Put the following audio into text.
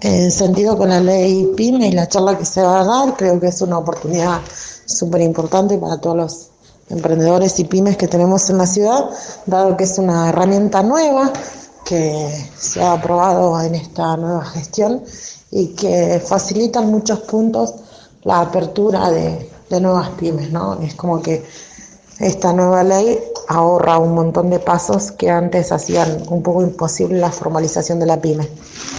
En sentido con la ley PYME y la charla que se va a dar, creo que es una oportunidad súper importante para todos los emprendedores y pymes que tenemos en la ciudad, dado que es una herramienta nueva que se ha aprobado en esta nueva gestión y que facilita en muchos puntos la apertura de nuevas pymes, ¿no? Es como que esta nueva ley ahorra un montón de pasos que antes hacían un poco imposible la formalización de la pyme.